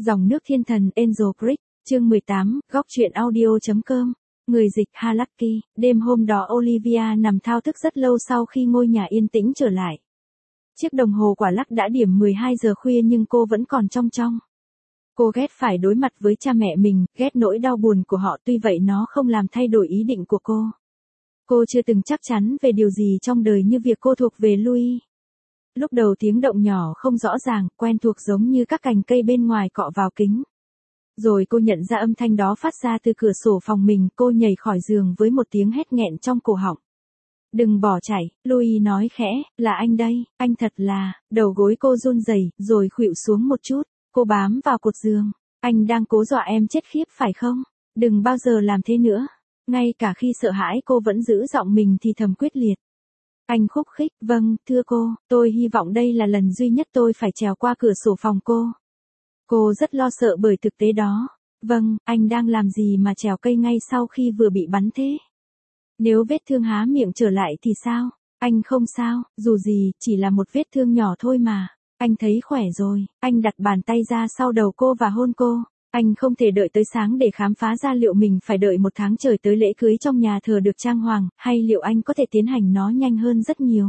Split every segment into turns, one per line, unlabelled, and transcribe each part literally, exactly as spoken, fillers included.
Dòng nước thiên thần Angel Creek, chương mười tám, góc truyện audio.com. Người dịch Halaki. Đêm hôm đó Olivia nằm thao thức rất lâu sau khi ngôi nhà yên tĩnh trở lại. Chiếc đồng hồ quả lắc đã điểm mười hai giờ khuya nhưng cô vẫn còn trong trong. Cô ghét phải đối mặt với cha mẹ mình, ghét nỗi đau buồn của họ, tuy vậy nó không làm thay đổi ý định của cô. Cô chưa từng chắc chắn về điều gì trong đời như việc cô thuộc về Louis. Lúc đầu tiếng động nhỏ không rõ ràng, quen thuộc giống như các cành cây bên ngoài cọ vào kính. Rồi cô nhận ra âm thanh đó phát ra từ cửa sổ phòng mình, cô nhảy khỏi giường với một tiếng hét nghẹn trong cổ họng. Đừng bỏ chạy, Louis nói khẽ, là anh đây, anh thật là, đầu gối cô run rẩy, rồi khuỵu xuống một chút, cô bám vào cột giường. Anh đang cố dọa em chết khiếp phải không? Đừng bao giờ làm thế nữa. Ngay cả khi sợ hãi cô vẫn giữ giọng mình thì thầm quyết liệt. Anh khúc khích, vâng, thưa cô, tôi hy vọng đây là lần duy nhất tôi phải trèo qua cửa sổ phòng cô. Cô rất lo sợ bởi thực tế đó. Vâng, anh đang làm gì mà trèo cây ngay sau khi vừa bị bắn thế? Nếu vết thương há miệng trở lại thì sao? Anh không sao, dù gì, chỉ là một vết thương nhỏ thôi mà. Anh thấy khỏe rồi, anh đặt bàn tay ra sau đầu cô và hôn cô. Anh không thể đợi tới sáng để khám phá ra liệu mình phải đợi một tháng trời tới lễ cưới trong nhà thờ được trang hoàng, hay liệu anh có thể tiến hành nó nhanh hơn rất nhiều.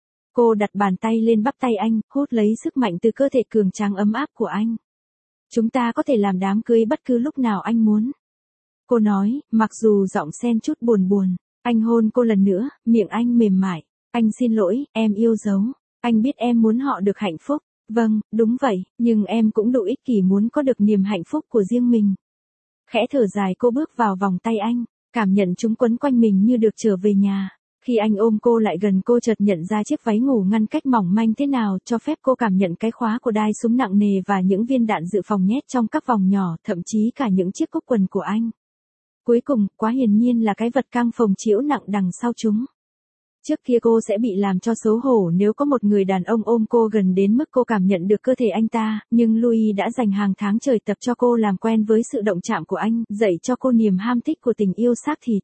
Cô đặt bàn tay lên bắp tay anh, hút lấy sức mạnh từ cơ thể cường tráng ấm áp của anh. Chúng ta có thể làm đám cưới bất cứ lúc nào anh muốn. Cô nói, mặc dù giọng xen chút buồn buồn. Anh hôn cô lần nữa, miệng anh mềm mại. Anh xin lỗi, em yêu dấu. Anh biết em muốn họ được hạnh phúc. Vâng, đúng vậy, nhưng em cũng đủ ích kỷ muốn có được niềm hạnh phúc của riêng mình. Khẽ thở dài cô bước vào vòng tay anh, cảm nhận chúng quấn quanh mình như được trở về nhà. Khi anh ôm cô lại gần cô chợt nhận ra chiếc váy ngủ ngăn cách mỏng manh thế nào cho phép cô cảm nhận cái khóa của đai súng nặng nề và những viên đạn dự phòng nhét trong các vòng nhỏ, thậm chí cả những chiếc cúc quần của anh. Cuối cùng, quá hiển nhiên là cái vật căng phồng chiếu nặng đằng sau chúng. Trước kia cô sẽ bị làm cho xấu hổ nếu có một người đàn ông ôm cô gần đến mức cô cảm nhận được cơ thể anh ta, nhưng Louis đã dành hàng tháng trời tập cho cô làm quen với sự động chạm của anh, dạy cho cô niềm ham thích của tình yêu xác thịt.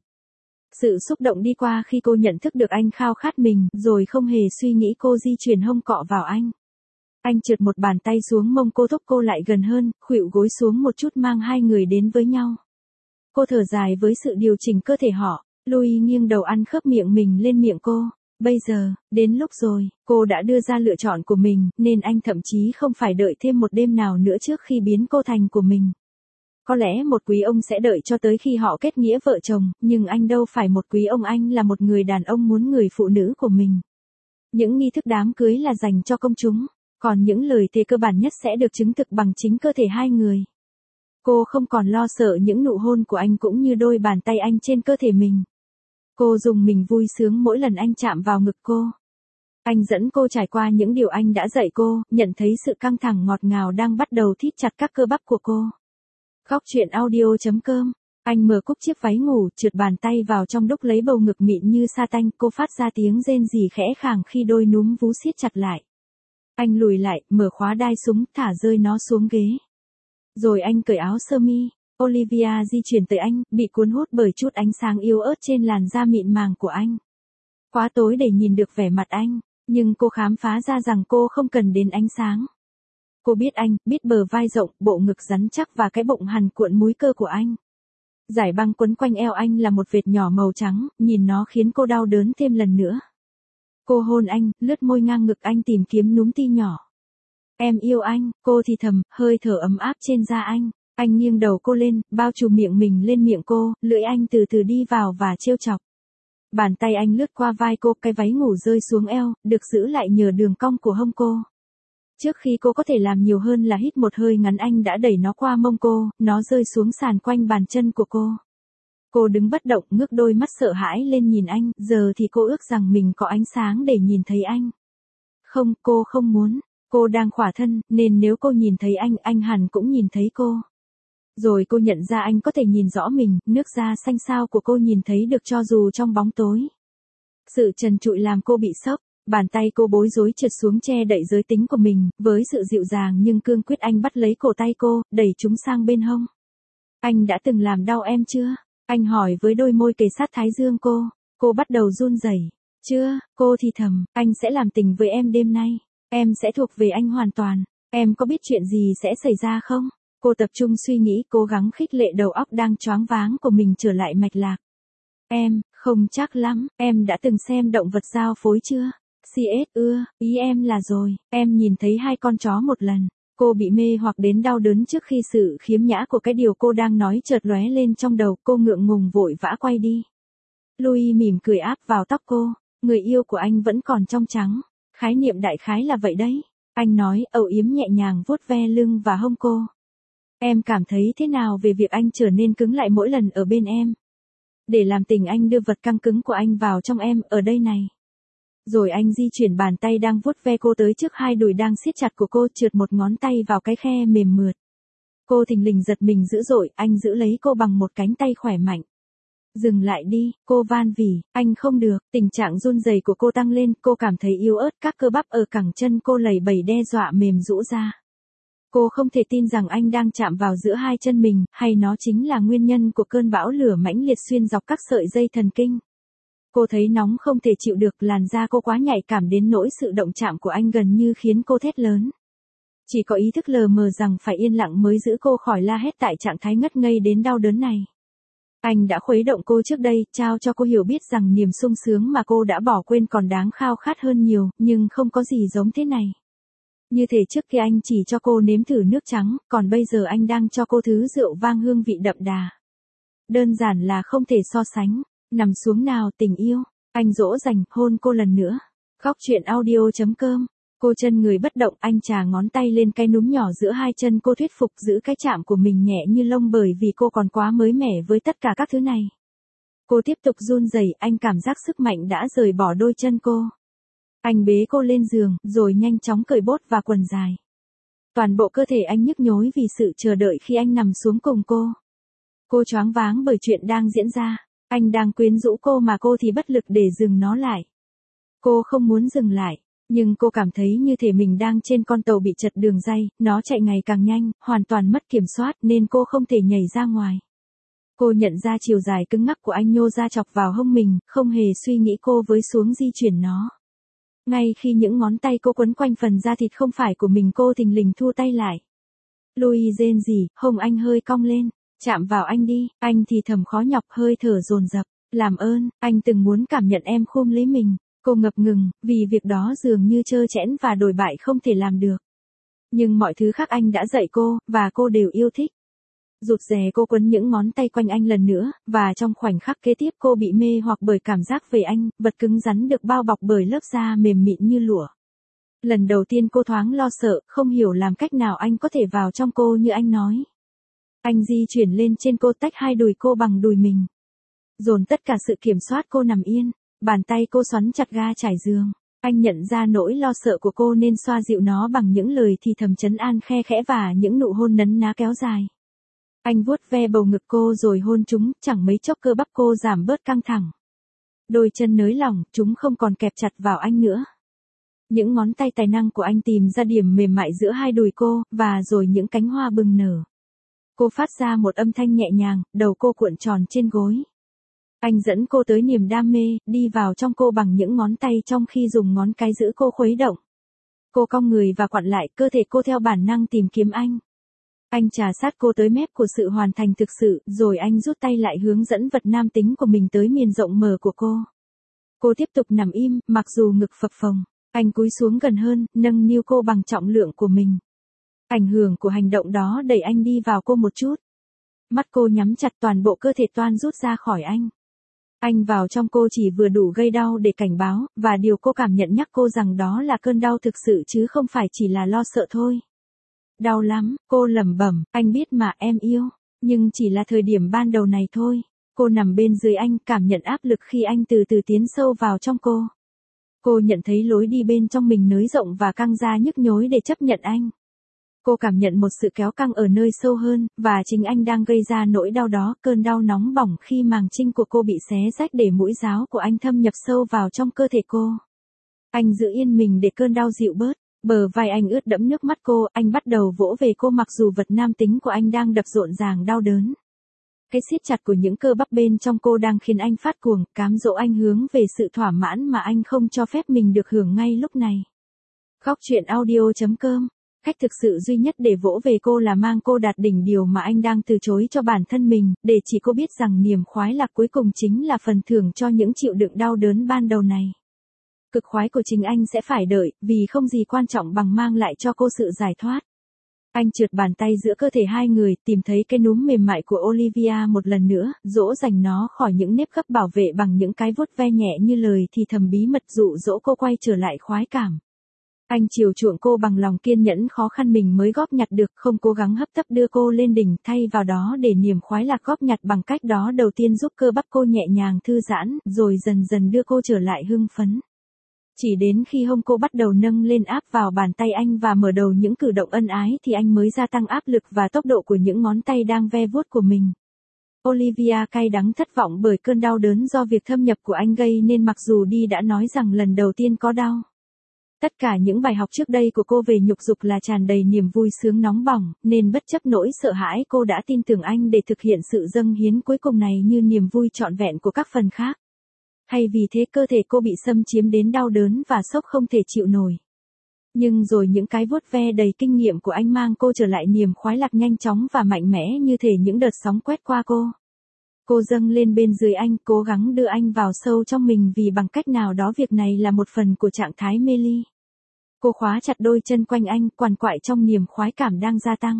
Sự xúc động đi qua khi cô nhận thức được anh khao khát mình, rồi không hề suy nghĩ cô di chuyển hông cọ vào anh. Anh trượt một bàn tay xuống mông cô thúc cô lại gần hơn, khuỵu gối xuống một chút mang hai người đến với nhau. Cô thở dài với sự điều chỉnh cơ thể họ. Louis nghiêng đầu ăn khớp miệng mình lên miệng cô. Bây giờ, đến lúc rồi, cô đã đưa ra lựa chọn của mình, nên anh thậm chí không phải đợi thêm một đêm nào nữa trước khi biến cô thành của mình. Có lẽ một quý ông sẽ đợi cho tới khi họ kết nghĩa vợ chồng, nhưng anh đâu phải một quý ông, anh là một người đàn ông muốn người phụ nữ của mình. Những nghi thức đám cưới là dành cho công chúng, còn những lời thề cơ bản nhất sẽ được chứng thực bằng chính cơ thể hai người. Cô không còn lo sợ những nụ hôn của anh cũng như đôi bàn tay anh trên cơ thể mình. Cô dùng mình vui sướng mỗi lần anh chạm vào ngực cô. Anh dẫn cô trải qua những điều anh đã dạy cô, nhận thấy sự căng thẳng ngọt ngào đang bắt đầu thít chặt các cơ bắp của cô. Góc truyện audio.com. Anh mở cúc chiếc váy ngủ, trượt bàn tay vào trong đúc lấy bầu ngực mịn như sa tanh, cô phát ra tiếng rên rỉ khẽ khàng khi đôi núm vú siết chặt lại. Anh lùi lại, mở khóa đai súng, thả rơi nó xuống ghế. Rồi anh cởi áo sơ mi. Olivia di chuyển tới anh, bị cuốn hút bởi chút ánh sáng yếu ớt trên làn da mịn màng của anh. Quá tối để nhìn được vẻ mặt anh, nhưng cô khám phá ra rằng cô không cần đến ánh sáng. Cô biết anh, biết bờ vai rộng, bộ ngực rắn chắc và cái bụng hằn cuộn múi cơ của anh. Dải băng quấn quanh eo anh là một vệt nhỏ màu trắng, nhìn nó khiến cô đau đớn thêm lần nữa. Cô hôn anh, lướt môi ngang ngực anh tìm kiếm núm ti nhỏ. Em yêu anh, cô thì thầm, hơi thở ấm áp trên da anh. Anh nghiêng đầu cô lên, bao trùm miệng mình lên miệng cô, lưỡi anh từ từ đi vào và trêu chọc. Bàn tay anh lướt qua vai cô, cái váy ngủ rơi xuống eo, được giữ lại nhờ đường cong của hông cô. Trước khi cô có thể làm nhiều hơn là hít một hơi ngắn, anh đã đẩy nó qua mông cô, nó rơi xuống sàn quanh bàn chân của cô. Cô đứng bất động, ngước đôi mắt sợ hãi lên nhìn anh, giờ thì cô ước rằng mình có ánh sáng để nhìn thấy anh. Không, cô không muốn. Cô đang khỏa thân, nên nếu cô nhìn thấy anh, anh hẳn cũng nhìn thấy cô. Rồi cô nhận ra anh có thể nhìn rõ mình, nước da xanh xao của cô nhìn thấy được cho dù trong bóng tối. Sự trần trụi làm cô bị sốc, bàn tay cô bối rối trượt xuống che đậy giới tính của mình, với sự dịu dàng nhưng cương quyết anh bắt lấy cổ tay cô, đẩy chúng sang bên hông. Anh đã từng làm đau em chưa? Anh hỏi với đôi môi kề sát thái dương cô, cô bắt đầu run rẩy. Chưa, cô thì thầm, anh sẽ làm tình với em đêm nay, em sẽ thuộc về anh hoàn toàn, em có biết chuyện gì sẽ xảy ra không? Cô tập trung suy nghĩ, cố gắng khích lệ đầu óc đang choáng váng của mình trở lại mạch lạc. Em, không chắc lắm, em đã từng xem động vật giao phối chưa? xê ét ưa, ý em là rồi, em nhìn thấy hai con chó một lần. Cô bị mê hoặc đến đau đớn trước khi sự khiếm nhã của cái điều cô đang nói chợt lóe lên trong đầu, cô ngượng ngùng vội vã quay đi. Louis mỉm cười áp vào tóc cô, người yêu của anh vẫn còn trong trắng. Khái niệm đại khái là vậy đấy. Anh nói, âu yếm nhẹ nhàng vuốt ve lưng và hông cô. Em cảm thấy thế nào về việc anh trở nên cứng lại mỗi lần ở bên em? Để làm tình anh đưa vật căng cứng của anh vào trong em, ở đây này. Rồi anh di chuyển bàn tay đang vuốt ve cô tới trước hai đùi đang siết chặt của cô, trượt một ngón tay vào cái khe mềm mượt. Cô thình lình giật mình dữ dội, anh giữ lấy cô bằng một cánh tay khỏe mạnh. Dừng lại đi, cô van vỉ, anh không được, tình trạng run rẩy của cô tăng lên, cô cảm thấy yếu ớt, các cơ bắp ở cẳng chân cô lầy bầy đe dọa mềm rũ ra. Cô không thể tin rằng anh đang chạm vào giữa hai chân mình, hay nó chính là nguyên nhân của cơn bão lửa mãnh liệt xuyên dọc các sợi dây thần kinh. Cô thấy nóng không thể chịu được, làn da cô quá nhạy cảm đến nỗi sự động chạm của anh gần như khiến cô thét lớn. Chỉ có ý thức lờ mờ rằng phải yên lặng mới giữ cô khỏi la hét tại trạng thái ngất ngây đến đau đớn này. Anh đã khuấy động cô trước đây, trao cho cô hiểu biết rằng niềm sung sướng mà cô đã bỏ quên còn đáng khao khát hơn nhiều, nhưng không có gì giống thế này. Như thể trước kia anh chỉ cho cô nếm thử nước trắng, còn bây giờ anh đang cho cô thứ rượu vang hương vị đậm đà. Đơn giản là không thể so sánh. Nằm xuống nào tình yêu. Anh dỗ dành, hôn cô lần nữa. Góc chuyện audio chấm com. Cô chân người bất động, anh chà ngón tay lên cái núm nhỏ giữa hai chân cô, thuyết phục giữ cái chạm của mình nhẹ như lông bởi vì cô còn quá mới mẻ với tất cả các thứ này. Cô tiếp tục run rẩy, anh cảm giác sức mạnh đã rời bỏ đôi chân cô. Anh bế cô lên giường, rồi nhanh chóng cởi bốt và quần dài. Toàn bộ cơ thể anh nhức nhối vì sự chờ đợi khi anh nằm xuống cùng cô. Cô choáng váng bởi chuyện đang diễn ra. Anh đang quyến rũ cô mà cô thì bất lực để dừng nó lại. Cô không muốn dừng lại, nhưng cô cảm thấy như thể mình đang trên con tàu bị trật đường ray, nó chạy ngày càng nhanh, hoàn toàn mất kiểm soát nên cô không thể nhảy ra ngoài. Cô nhận ra chiều dài cứng ngắc của anh nhô ra chọc vào hông mình, không hề suy nghĩ cô với xuống di chuyển nó. Ngay khi những ngón tay cô quấn quanh phần da thịt không phải của mình, cô thình lình thu tay lại. Louis rên rỉ, hông anh hơi cong lên. Chạm vào anh đi, anh thì thầm khó nhọc, hơi thở dồn dập. Làm ơn, anh từng muốn cảm nhận em khum lấy mình. Cô ngập ngừng, vì việc đó dường như trơ trẽn và đồi bại không thể làm được. Nhưng mọi thứ khác anh đã dạy cô, và cô đều yêu thích. Rụt rè cô quấn những ngón tay quanh anh lần nữa, và trong khoảnh khắc kế tiếp cô bị mê hoặc bởi cảm giác về anh, vật cứng rắn được bao bọc bởi lớp da mềm mịn như lụa. Lần đầu tiên cô thoáng lo sợ, không hiểu làm cách nào anh có thể vào trong cô như anh nói. Anh di chuyển lên trên cô, tách hai đùi cô bằng đùi mình. Dồn tất cả sự kiểm soát cô nằm yên, bàn tay cô xoắn chặt ga trải giường. Anh nhận ra nỗi lo sợ của cô nên xoa dịu nó bằng những lời thì thầm trấn an khe khẽ và những nụ hôn nấn ná kéo dài. Anh vuốt ve bầu ngực cô rồi hôn chúng, chẳng mấy chốc cơ bắp cô giảm bớt căng thẳng. Đôi chân nới lỏng, chúng không còn kẹp chặt vào anh nữa. Những ngón tay tài năng của anh tìm ra điểm mềm mại giữa hai đùi cô, và rồi những cánh hoa bừng nở. Cô phát ra một âm thanh nhẹ nhàng, đầu cô cuộn tròn trên gối. Anh dẫn cô tới niềm đam mê, đi vào trong cô bằng những ngón tay trong khi dùng ngón cái giữ cô khuấy động. Cô cong người và quặn lại, cơ thể cô theo bản năng tìm kiếm anh. Anh trà sát cô tới mép của sự hoàn thành thực sự, rồi anh rút tay lại hướng dẫn vật nam tính của mình tới miền rộng mở của cô. Cô tiếp tục nằm im, mặc dù ngực phập phồng. Anh cúi xuống gần hơn, nâng niu cô bằng trọng lượng của mình. Ảnh hưởng của hành động đó đẩy anh đi vào cô một chút. Mắt cô nhắm chặt, toàn bộ cơ thể toan rút ra khỏi anh. Anh vào trong cô chỉ vừa đủ gây đau để cảnh báo, và điều cô cảm nhận nhắc cô rằng đó là cơn đau thực sự chứ không phải chỉ là lo sợ thôi. Đau lắm, cô lẩm bẩm, anh biết mà em yêu, nhưng chỉ là thời điểm ban đầu này thôi. Cô nằm bên dưới anh, cảm nhận áp lực khi anh từ từ tiến sâu vào trong cô. Cô nhận thấy lối đi bên trong mình nới rộng và căng ra nhức nhối để chấp nhận anh. Cô cảm nhận một sự kéo căng ở nơi sâu hơn, và chính anh đang gây ra nỗi đau đó, cơn đau nóng bỏng khi màng trinh của cô bị xé rách để mũi giáo của anh thâm nhập sâu vào trong cơ thể cô. Anh giữ yên mình để cơn đau dịu bớt, bờ vai anh ướt đẫm nước mắt cô, anh bắt đầu vỗ về cô mặc dù vật nam tính của anh đang đập rộn ràng đau đớn. Cái siết chặt của những cơ bắp bên trong cô đang khiến anh phát cuồng, cám dỗ anh hướng về sự thỏa mãn mà anh không cho phép mình được hưởng ngay lúc này. Góc chuyện audio chấm com Cách thực sự duy nhất để vỗ về cô là mang cô đạt đỉnh điều mà anh đang từ chối cho bản thân mình, để chỉ cô biết rằng niềm khoái lạc cuối cùng chính là phần thưởng cho những chịu đựng đau đớn ban đầu này. Cực khoái của chính anh sẽ phải đợi, vì không gì quan trọng bằng mang lại cho cô sự giải thoát. Anh trượt bàn tay giữa cơ thể hai người, tìm thấy cái núm mềm mại của Olivia một lần nữa, dỗ dành nó khỏi những nếp gấp bảo vệ bằng những cái vuốt ve nhẹ như lời thì thầm bí mật dụ dỗ cô quay trở lại khoái cảm. Anh chiều chuộng cô bằng lòng kiên nhẫn khó khăn mình mới góp nhặt được, không cố gắng hấp tấp đưa cô lên đỉnh, thay vào đó để niềm khoái lạc góp nhặt bằng cách đó đầu tiên giúp cơ bắp cô nhẹ nhàng thư giãn, rồi dần dần đưa cô trở lại hưng phấn. Chỉ đến khi hông cô bắt đầu nâng lên áp vào bàn tay anh và mở đầu những cử động ân ái thì anh mới gia tăng áp lực và tốc độ của những ngón tay đang ve vuốt của mình. Olivia cay đắng thất vọng bởi cơn đau đớn do việc thâm nhập của anh gây nên, mặc dù Đi đã nói rằng lần đầu tiên có đau. Tất cả những bài học trước đây của cô về nhục dục là tràn đầy niềm vui sướng nóng bỏng, nên bất chấp nỗi sợ hãi cô đã tin tưởng anh để thực hiện sự dâng hiến cuối cùng này như niềm vui trọn vẹn của các phần khác. Hay vì thế cơ thể cô bị xâm chiếm đến đau đớn và sốc không thể chịu nổi. Nhưng rồi những cái vuốt ve đầy kinh nghiệm của anh mang cô trở lại niềm khoái lạc nhanh chóng và mạnh mẽ như thể những đợt sóng quét qua cô. Cô dâng lên bên dưới anh, cố gắng đưa anh vào sâu trong mình vì bằng cách nào đó việc này là một phần của trạng thái mê ly. Cô khóa chặt đôi chân quanh anh, quằn quại trong niềm khoái cảm đang gia tăng.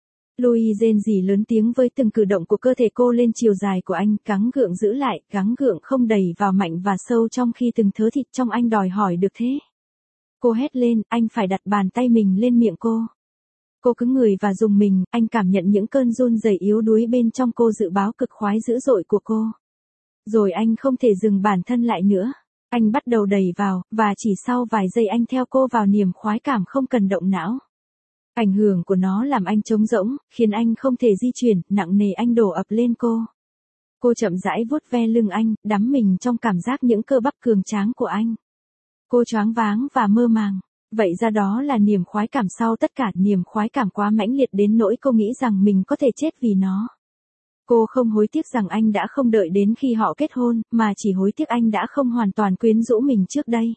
Louis rên rỉ lớn tiếng với từng cử động của cơ thể cô lên chiều dài của anh, gắng gượng giữ lại, gắng gượng không đẩy vào mạnh và sâu trong khi từng thớ thịt trong anh đòi hỏi được thế. Cô hét lên, anh phải đặt bàn tay mình lên miệng cô. Cô cứng người và rùng mình, anh cảm nhận những cơn run rẩy yếu đuối bên trong cô dự báo cực khoái dữ dội của cô. Rồi anh không thể dừng bản thân lại nữa. Anh bắt đầu đẩy vào, và chỉ sau vài giây anh theo cô vào niềm khoái cảm không cần động não. Ảnh hưởng của nó làm anh trống rỗng, khiến anh không thể di chuyển, nặng nề anh đổ ập lên cô. Cô chậm rãi vuốt ve lưng anh, đắm mình trong cảm giác những cơ bắp cường tráng của anh. Cô choáng váng và mơ màng. Vậy ra đó là niềm khoái cảm sau tất cả, niềm khoái cảm quá mãnh liệt đến nỗi cô nghĩ rằng mình có thể chết vì nó. Cô không hối tiếc rằng anh đã không đợi đến khi họ kết hôn, mà chỉ hối tiếc anh đã không hoàn toàn quyến rũ mình trước đây.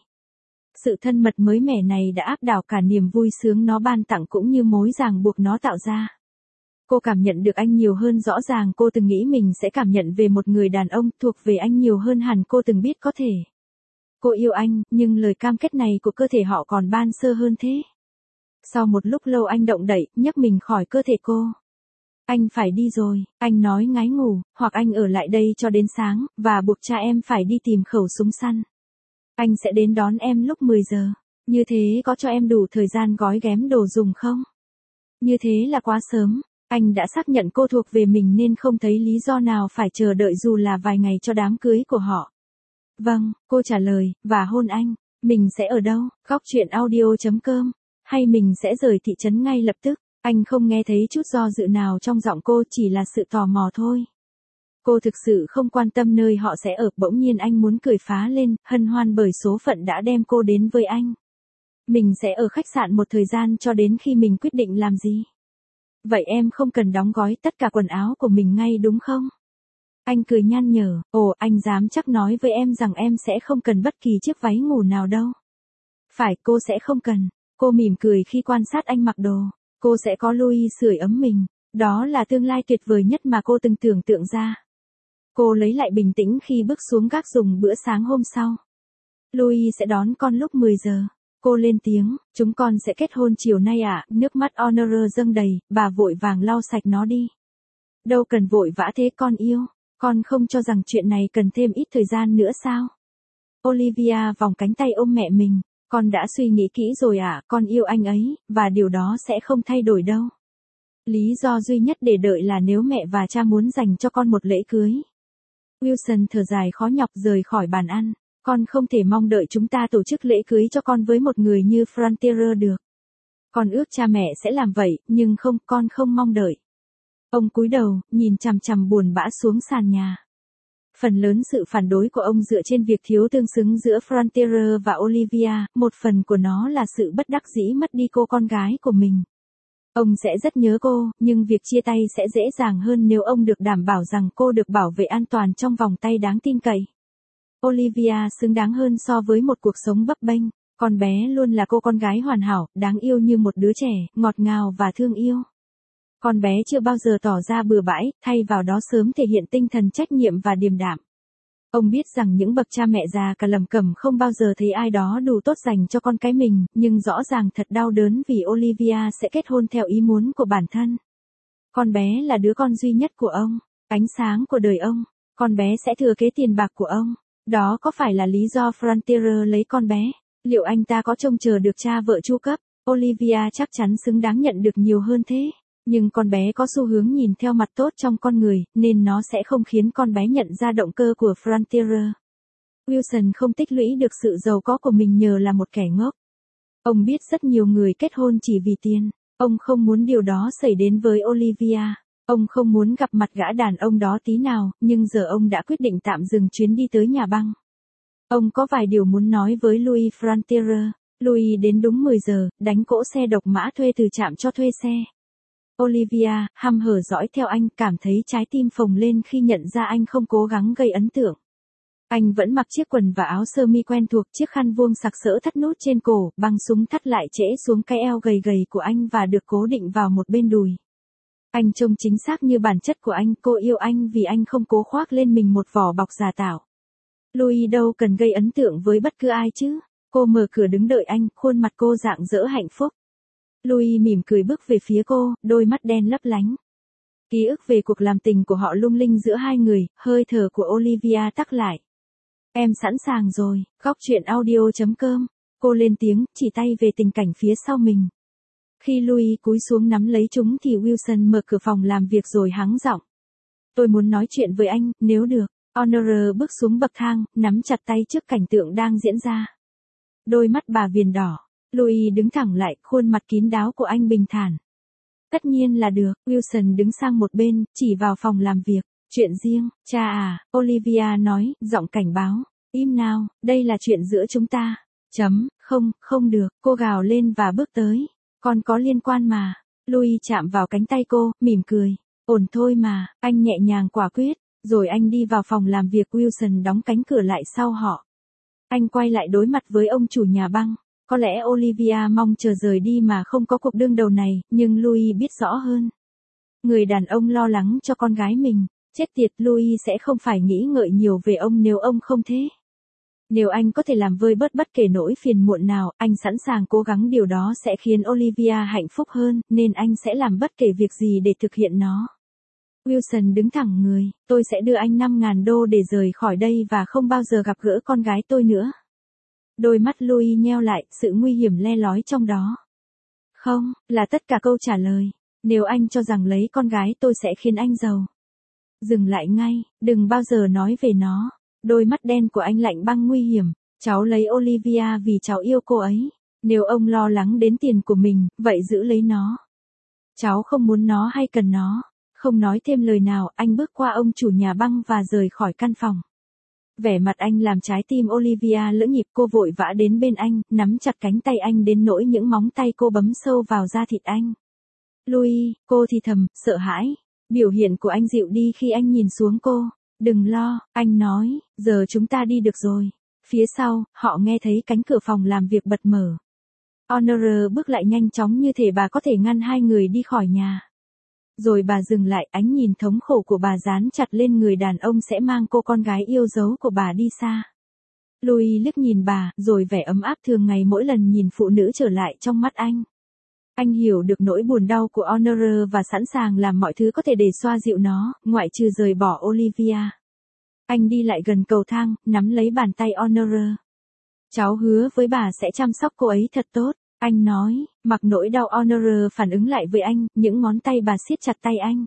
Sự thân mật mới mẻ này đã áp đảo cả niềm vui sướng nó ban tặng cũng như mối ràng buộc nó tạo ra. Cô cảm nhận được anh nhiều hơn rõ ràng cô từng nghĩ mình sẽ cảm nhận về một người đàn ông, thuộc về anh nhiều hơn hẳn cô từng biết có thể. Cô yêu anh, nhưng lời cam kết này của cơ thể họ còn ban sơ hơn thế. Sau một lúc lâu anh động đậy, nhấc mình khỏi cơ thể cô. Anh phải đi rồi, anh nói ngái ngủ, hoặc anh ở lại đây cho đến sáng, và buộc cha em phải đi tìm khẩu súng săn. Anh sẽ đến đón em lúc mười giờ. Như thế có cho em đủ thời gian gói ghém đồ dùng không? Như thế là quá sớm. Anh đã xác nhận cô thuộc về mình nên không thấy lý do nào phải chờ đợi dù là vài ngày cho đám cưới của họ. Vâng, cô trả lời, và hôn anh. Mình sẽ ở đâu? Góc chuyện audio chấm com. Hay mình sẽ rời thị trấn ngay lập tức? Anh không nghe thấy chút do dự nào trong giọng cô, chỉ là sự tò mò thôi. Cô thực sự không quan tâm nơi họ sẽ ở, bỗng nhiên anh muốn cười phá lên, hân hoan bởi số phận đã đem cô đến với anh. Mình sẽ ở khách sạn một thời gian cho đến khi mình quyết định làm gì. Vậy em không cần đóng gói tất cả quần áo của mình ngay đúng không? Anh cười nhăn nhở, ồ, anh dám chắc nói với em rằng em sẽ không cần bất kỳ chiếc váy ngủ nào đâu. Phải, cô sẽ không cần. Cô mỉm cười khi quan sát anh mặc đồ. Cô sẽ có Louis sưởi ấm mình. Đó là tương lai tuyệt vời nhất mà cô từng tưởng tượng ra. Cô lấy lại bình tĩnh khi bước xuống gác dùng bữa sáng hôm sau. Louis sẽ đón con lúc mười giờ. Cô lên tiếng, chúng con sẽ kết hôn chiều nay ạ, à? Nước mắt Honor dâng đầy, bà vội vàng lau sạch nó đi. Đâu cần vội vã thế con yêu, con không cho rằng chuyện này cần thêm ít thời gian nữa sao? Olivia vòng cánh tay ôm mẹ mình, con đã suy nghĩ kỹ rồi ạ, à? Con yêu anh ấy, và điều đó sẽ không thay đổi đâu. Lý do duy nhất để đợi là nếu mẹ và cha muốn dành cho con một lễ cưới. Wilson thở dài khó nhọc rời khỏi bàn ăn. Con không thể mong đợi chúng ta tổ chức lễ cưới cho con với một người như Frontier được. Con ước cha mẹ sẽ làm vậy, nhưng không, con không mong đợi. Ông cúi đầu, nhìn chằm chằm buồn bã xuống sàn nhà. Phần lớn sự phản đối của ông dựa trên việc thiếu tương xứng giữa Frontier và Olivia, một phần của nó là sự bất đắc dĩ mất đi cô con gái của mình. Ông sẽ rất nhớ cô, nhưng việc chia tay sẽ dễ dàng hơn nếu ông được đảm bảo rằng cô được bảo vệ an toàn trong vòng tay đáng tin cậy. Olivia xứng đáng hơn so với một cuộc sống bấp bênh. Con bé luôn là cô con gái hoàn hảo, đáng yêu như một đứa trẻ, ngọt ngào và thương yêu. Con bé chưa bao giờ tỏ ra bừa bãi, thay vào đó sớm thể hiện tinh thần trách nhiệm và điềm đạm. Ông biết rằng những bậc cha mẹ già cả lầm cẩm không bao giờ thấy ai đó đủ tốt dành cho con cái mình, nhưng rõ ràng thật đau đớn vì Olivia sẽ kết hôn theo ý muốn của bản thân. Con bé là đứa con duy nhất của ông, ánh sáng của đời ông, con bé sẽ thừa kế tiền bạc của ông. Đó có phải là lý do Frontier lấy con bé? Liệu anh ta có trông chờ được cha vợ chu cấp? Olivia chắc chắn xứng đáng nhận được nhiều hơn thế. Nhưng con bé có xu hướng nhìn theo mặt tốt trong con người, nên nó sẽ không khiến con bé nhận ra động cơ của Frontier. Wilson không tích lũy được sự giàu có của mình nhờ là một kẻ ngốc. Ông biết rất nhiều người kết hôn chỉ vì tiền. Ông không muốn điều đó xảy đến với Olivia. Ông không muốn gặp mặt gã đàn ông đó tí nào, nhưng giờ ông đã quyết định tạm dừng chuyến đi tới nhà băng. Ông có vài điều muốn nói với Louis Frontier. Louis đến đúng mười giờ, đánh cỗ xe độc mã thuê từ trạm cho thuê xe. Olivia, hăm hở dõi theo anh, cảm thấy trái tim phồng lên khi nhận ra anh không cố gắng gây ấn tượng. Anh vẫn mặc chiếc quần và áo sơ mi quen thuộc, chiếc khăn vuông sặc sỡ thắt nút trên cổ, băng súng thắt lại trễ xuống cái eo gầy gầy của anh và được cố định vào một bên đùi. Anh trông chính xác như bản chất của anh, cô yêu anh vì anh không cố khoác lên mình một vỏ bọc giả tạo. Louis đâu cần gây ấn tượng với bất cứ ai chứ. Cô mở cửa đứng đợi anh, khuôn mặt cô rạng rỡ hạnh phúc. Louis mỉm cười bước về phía cô, đôi mắt đen lấp lánh. Ký ức về cuộc làm tình của họ lung linh giữa hai người, hơi thở của Olivia tắc lại. Em sẵn sàng rồi, góc truyện audio chấm com. Cô lên tiếng, chỉ tay về tình cảnh phía sau mình. Khi Louis cúi xuống nắm lấy chúng thì Wilson mở cửa phòng làm việc rồi hắng giọng. Tôi muốn nói chuyện với anh, nếu được. Honor bước xuống bậc thang, nắm chặt tay trước cảnh tượng đang diễn ra. Đôi mắt bà viền đỏ. Louis đứng thẳng lại, khuôn mặt kín đáo của anh bình thản. Tất nhiên là được, Wilson đứng sang một bên, chỉ vào phòng làm việc. Chuyện riêng, cha à, Olivia nói, giọng cảnh báo. Im nào, đây là chuyện giữa chúng ta. Chấm, không, không được, cô gào lên và bước tới. Con có liên quan mà. Louis chạm vào cánh tay cô, mỉm cười. Ổn thôi mà, anh nhẹ nhàng quả quyết. Rồi anh đi vào phòng làm việc, Wilson đóng cánh cửa lại sau họ. Anh quay lại đối mặt với ông chủ nhà băng. Có lẽ Olivia mong chờ rời đi mà không có cuộc đương đầu này, nhưng Louis biết rõ hơn. Người đàn ông lo lắng cho con gái mình. Chết tiệt, Louis sẽ không phải nghĩ ngợi nhiều về ông nếu ông không thế. Nếu anh có thể làm vơi bớt bất kể nỗi phiền muộn nào, anh sẵn sàng cố gắng, điều đó sẽ khiến Olivia hạnh phúc hơn, nên anh sẽ làm bất kể việc gì để thực hiện nó. Wilson đứng thẳng người, tôi sẽ đưa anh năm ngàn đô để rời khỏi đây và không bao giờ gặp gỡ con gái tôi nữa. Đôi mắt Louis nheo lại, sự nguy hiểm le lói trong đó. Không, là tất cả câu trả lời. Nếu anh cho rằng lấy con gái tôi sẽ khiến anh giàu. Dừng lại ngay, đừng bao giờ nói về nó. Đôi mắt đen của anh lạnh băng nguy hiểm. Cháu lấy Olivia vì cháu yêu cô ấy. Nếu ông lo lắng đến tiền của mình, vậy giữ lấy nó. Cháu không muốn nó hay cần nó. Không nói thêm lời nào, anh bước qua ông chủ nhà băng và rời khỏi căn phòng. Vẻ mặt anh làm trái tim Olivia lỡ nhịp, cô vội vã đến bên anh, nắm chặt cánh tay anh đến nỗi những móng tay cô bấm sâu vào da thịt anh. Louis, cô thì thầm, sợ hãi. Biểu hiện của anh dịu đi khi anh nhìn xuống cô. Đừng lo, anh nói, giờ chúng ta đi được rồi. Phía sau, họ nghe thấy cánh cửa phòng làm việc bật mở. Honor bước lại nhanh chóng như thể bà có thể ngăn hai người đi khỏi nhà. Rồi bà dừng lại, ánh nhìn thống khổ của bà dán chặt lên người đàn ông sẽ mang cô con gái yêu dấu của bà đi xa. Louis liếc nhìn bà, rồi vẻ ấm áp thường ngày mỗi lần nhìn phụ nữ trở lại trong mắt anh. Anh hiểu được nỗi buồn đau của Honor và sẵn sàng làm mọi thứ có thể để xoa dịu nó, ngoại trừ rời bỏ Olivia. Anh đi lại gần cầu thang, nắm lấy bàn tay Honor. Cháu hứa với bà sẽ chăm sóc cô ấy thật tốt. Anh nói, mặc nỗi đau. Honor phản ứng lại với anh, những ngón tay bà siết chặt tay anh.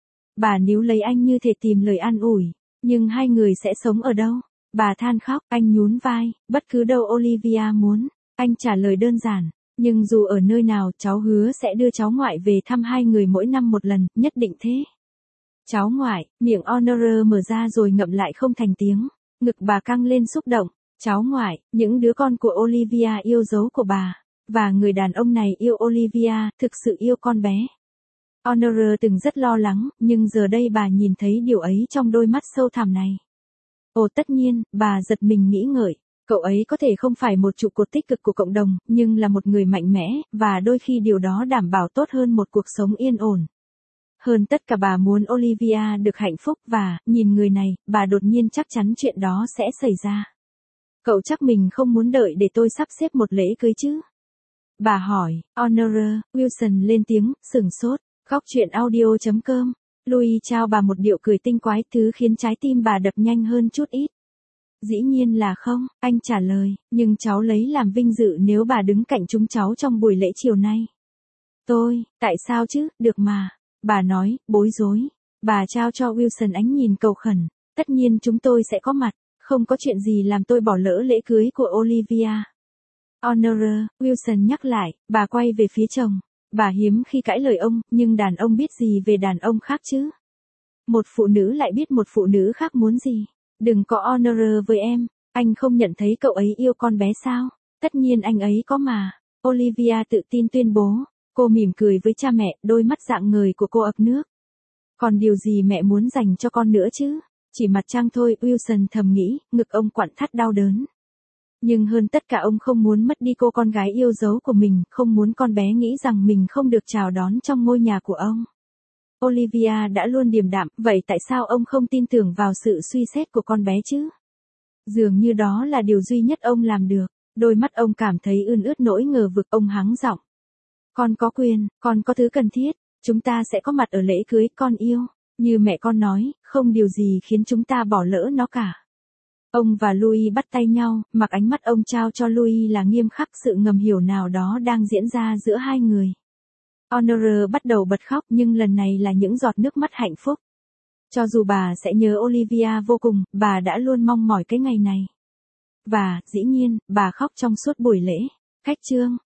Bà níu lấy anh như thể tìm lời an ủi. Nhưng hai người sẽ sống ở đâu? Bà than khóc, anh nhún vai, bất cứ đâu Olivia muốn. Anh trả lời đơn giản, nhưng dù ở nơi nào, cháu hứa sẽ đưa cháu ngoại về thăm hai người mỗi năm một lần, nhất định thế. Cháu ngoại, miệng Honor mở ra rồi ngậm lại không thành tiếng. Ngực bà căng lên xúc động. Cháu ngoại, những đứa con của Olivia yêu dấu của bà. Và người đàn ông này yêu Olivia, thực sự yêu con bé. Honor từng rất lo lắng, nhưng giờ đây bà nhìn thấy điều ấy trong đôi mắt sâu thẳm này. Ồ tất nhiên, bà giật mình nghĩ ngợi. Cậu ấy có thể không phải một trụ cột tích cực của cộng đồng, nhưng là một người mạnh mẽ, và đôi khi điều đó đảm bảo tốt hơn một cuộc sống yên ổn. Hơn tất cả bà muốn Olivia được hạnh phúc và, nhìn người này, bà đột nhiên chắc chắn chuyện đó sẽ xảy ra. Cậu chắc mình không muốn đợi để tôi sắp xếp một lễ cưới chứ? Bà hỏi. Honora, Wilson lên tiếng, sửng sốt. Góc chuyện audio chấm com. Louis trao bà một điệu cười tinh quái, thứ khiến trái tim bà đập nhanh hơn chút ít. Dĩ nhiên là không, anh trả lời, nhưng cháu lấy làm vinh dự nếu bà đứng cạnh chúng cháu trong buổi lễ chiều nay. Tôi, tại sao chứ, được mà. Bà nói, bối rối. Bà trao cho Wilson ánh nhìn cầu khẩn. Tất nhiên chúng tôi sẽ có mặt, không có chuyện gì làm tôi bỏ lỡ lễ cưới của Olivia. Honora, Wilson nhắc lại, bà quay về phía chồng. Bà hiếm khi cãi lời ông, nhưng đàn ông biết gì về đàn ông khác chứ? Một phụ nữ lại biết một phụ nữ khác muốn gì? Đừng có Honora với em, anh không nhận thấy cậu ấy yêu con bé sao? Tất nhiên anh ấy có mà. Olivia tự tin tuyên bố. Cô mỉm cười với cha mẹ, đôi mắt rạng ngời của cô ập nước. Còn điều gì mẹ muốn dành cho con nữa chứ? Chỉ mặt trăng thôi, Wilson thầm nghĩ, ngực ông quặn thắt đau đớn. Nhưng hơn tất cả ông không muốn mất đi cô con gái yêu dấu của mình, không muốn con bé nghĩ rằng mình không được chào đón trong ngôi nhà của ông. Olivia đã luôn điềm đạm, vậy tại sao ông không tin tưởng vào sự suy xét của con bé chứ? Dường như đó là điều duy nhất ông làm được. Đôi mắt ông cảm thấy ươn ướt nỗi ngờ vực, ông hắng giọng. Con có quyền, con có thứ cần thiết, chúng ta sẽ có mặt ở lễ cưới, con yêu. Như mẹ con nói, không điều gì khiến chúng ta bỏ lỡ nó cả. Ông và Louis bắt tay nhau, mặc ánh mắt ông trao cho Louis là nghiêm khắc, sự ngầm hiểu nào đó đang diễn ra giữa hai người. Honora bắt đầu bật khóc, nhưng lần này là những giọt nước mắt hạnh phúc. Cho dù bà sẽ nhớ Olivia vô cùng, bà đã luôn mong mỏi cái ngày này. Và, dĩ nhiên, bà khóc trong suốt buổi lễ. Cách chương